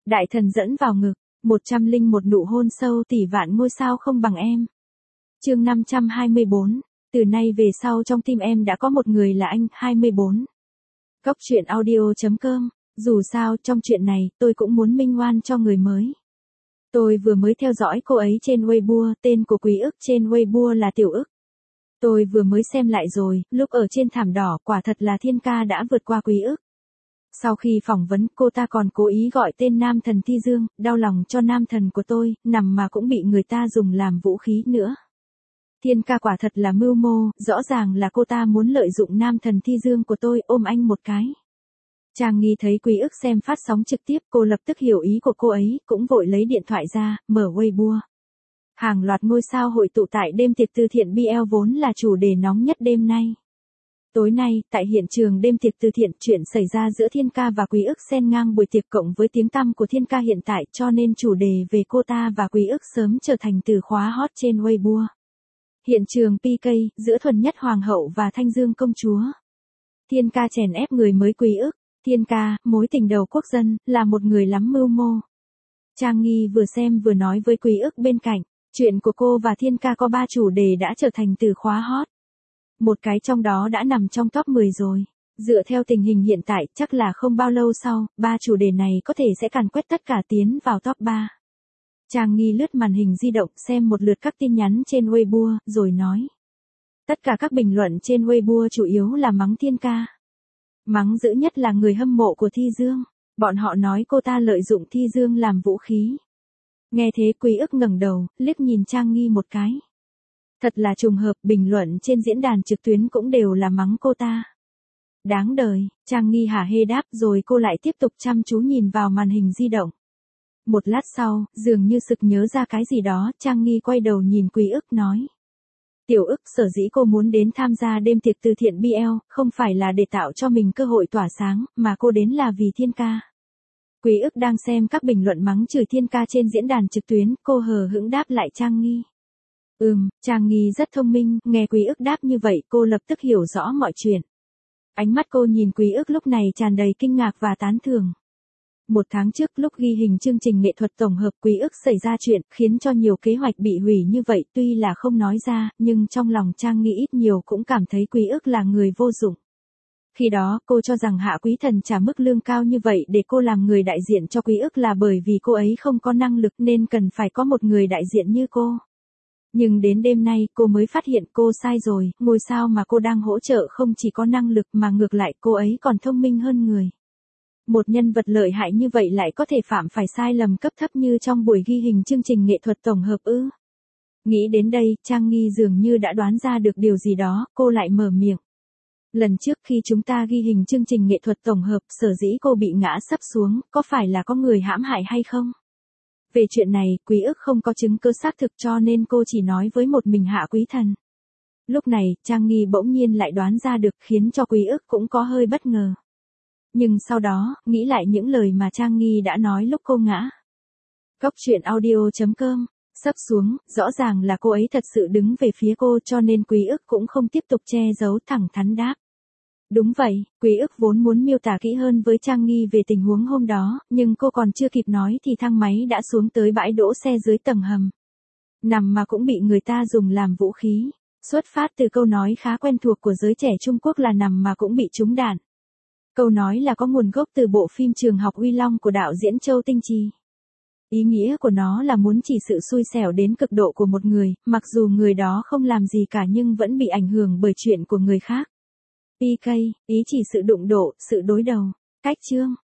Đại thần dẫn vào ngực, 101 nụ hôn sâu tỷ vạn ngôi sao không bằng em. Chương 524, từ nay về sau trong tim em đã có một người là anh. 24. Cốc truyện audio.com. Dù sao trong chuyện này tôi cũng muốn minh oan cho người mới. Tôi vừa mới theo dõi cô ấy trên Weibo, tên của Quý Ức trên Weibo là Tiểu Ức. Tôi vừa mới xem lại rồi, lúc ở trên thảm đỏ quả thật là Thiên Ca đã vượt qua Quý Ức. Sau khi phỏng vấn cô ta còn cố ý gọi tên nam thần Thi Dương, đau lòng cho nam thần của tôi, nằm mà cũng bị người ta dùng làm vũ khí nữa. Thiên Ca quả thật là mưu mô, rõ ràng là cô ta muốn lợi dụng nam thần Thi Dương của tôi ôm anh một cái. Trang Nghi thấy Quý Ức xem phát sóng trực tiếp, cô lập tức hiểu ý của cô ấy, cũng vội lấy điện thoại ra, mở Weibo. Hàng loạt ngôi sao hội tụ tại đêm tiệc từ thiện BL vốn là chủ đề nóng nhất đêm nay. Tối nay, tại hiện trường đêm tiệc từ thiện, chuyện xảy ra giữa Thiên Ca và Quý Ức xen ngang buổi tiệc cộng với tiếng tăm của Thiên Ca hiện tại, cho nên chủ đề về cô ta và Quý Ức sớm trở thành từ khóa hot trên Weibo. Hiện trường PK, giữa Thuần Nhất Hoàng hậu và Thanh Dương công chúa. Thiên Ca chèn ép người mới Quý Ức. Thiên Ca, mối tình đầu quốc dân, là một người lắm mưu mô. Trang Nghi vừa xem vừa nói với Quý Ức bên cạnh, chuyện của cô và Thiên Ca có 3 chủ đề đã trở thành từ khóa hot. Một cái trong đó đã nằm trong top 10 rồi. Dựa theo tình hình hiện tại, chắc là không bao lâu sau, 3 chủ đề này có thể sẽ càn quét tất cả tiến vào top 3. Trang Nghi lướt màn hình di động xem một lượt các tin nhắn trên Weibo, rồi nói. Tất cả các bình luận trên Weibo chủ yếu là mắng Thiên Ca. Mắng dữ nhất là người hâm mộ của Thi Dương. Bọn họ nói cô ta lợi dụng Thi Dương làm vũ khí. Nghe thế Quý Ức ngẩng đầu, liếc nhìn Trang Nghi một cái. Thật là trùng hợp, bình luận trên diễn đàn trực tuyến cũng đều là mắng cô ta. Đáng đời, Trang Nghi hả hê đáp rồi cô lại tiếp tục chăm chú nhìn vào màn hình di động. Một lát sau, dường như sực nhớ ra cái gì đó, Trang Nghi quay đầu nhìn Quý Ức nói. Tiểu Ức, sở dĩ cô muốn đến tham gia đêm tiệc từ thiện BL, không phải là để tạo cho mình cơ hội tỏa sáng, mà cô đến là vì Thiên Ca. Quý Ức đang xem các bình luận mắng chửi Thiên Ca trên diễn đàn trực tuyến, cô hờ hững đáp lại Trang Nghi. Trang Nghi rất thông minh, nghe Quý Ức đáp như vậy, cô lập tức hiểu rõ mọi chuyện. Ánh mắt cô nhìn Quý Ức lúc này tràn đầy kinh ngạc và tán thưởng. 1 tháng trước lúc ghi hình chương trình nghệ thuật tổng hợp Quý Ức xảy ra chuyện, khiến cho nhiều kế hoạch bị hủy như vậy, tuy là không nói ra, nhưng trong lòng Trang Nghi ít nhiều cũng cảm thấy Quý Ức là người vô dụng. Khi đó, cô cho rằng Hạ Quý Thần trả mức lương cao như vậy để cô làm người đại diện cho Quý Ức là bởi vì cô ấy không có năng lực nên cần phải có một người đại diện như cô. Nhưng đến đêm nay cô mới phát hiện cô sai rồi, ngôi sao mà cô đang hỗ trợ không chỉ có năng lực mà ngược lại cô ấy còn thông minh hơn người. Một nhân vật lợi hại như vậy lại có thể phạm phải sai lầm cấp thấp như trong buổi ghi hình chương trình nghệ thuật tổng hợp ư. Nghĩ đến đây, Trang Nghi dường như đã đoán ra được điều gì đó, cô lại mở miệng. Lần trước khi chúng ta ghi hình chương trình nghệ thuật tổng hợp, sở dĩ cô bị ngã sấp xuống, có phải là có người hãm hại hay không? Về chuyện này, Quý Ức không có chứng cứ xác thực cho nên cô chỉ nói với một mình Hạ Quý Thần. Lúc này, Trang Nghi bỗng nhiên lại đoán ra được khiến cho Quý Ức cũng có hơi bất ngờ. Nhưng sau đó, nghĩ lại những lời mà Trang Nghi đã nói lúc cô ngã. Cốc truyện audio.com, sấp xuống, rõ ràng là cô ấy thật sự đứng về phía cô cho nên Quý Ức cũng không tiếp tục che giấu, thẳng thắn đáp. Đúng vậy, Quý Ức vốn muốn miêu tả kỹ hơn với Trang Nghi về tình huống hôm đó, nhưng cô còn chưa kịp nói thì thang máy đã xuống tới bãi đỗ xe dưới tầng hầm. Nằm mà cũng bị người ta dùng làm vũ khí. Xuất phát từ câu nói khá quen thuộc của giới trẻ Trung Quốc là nằm mà cũng bị trúng đạn. Câu nói là có nguồn gốc từ bộ phim Trường học Uy Long của đạo diễn Châu Tinh Trì. Ý nghĩa của nó là muốn chỉ sự xui xẻo đến cực độ của một người, mặc dù người đó không làm gì cả nhưng vẫn bị ảnh hưởng bởi chuyện của người khác. PK, ý chỉ sự đụng độ, sự đối đầu. Cách chương.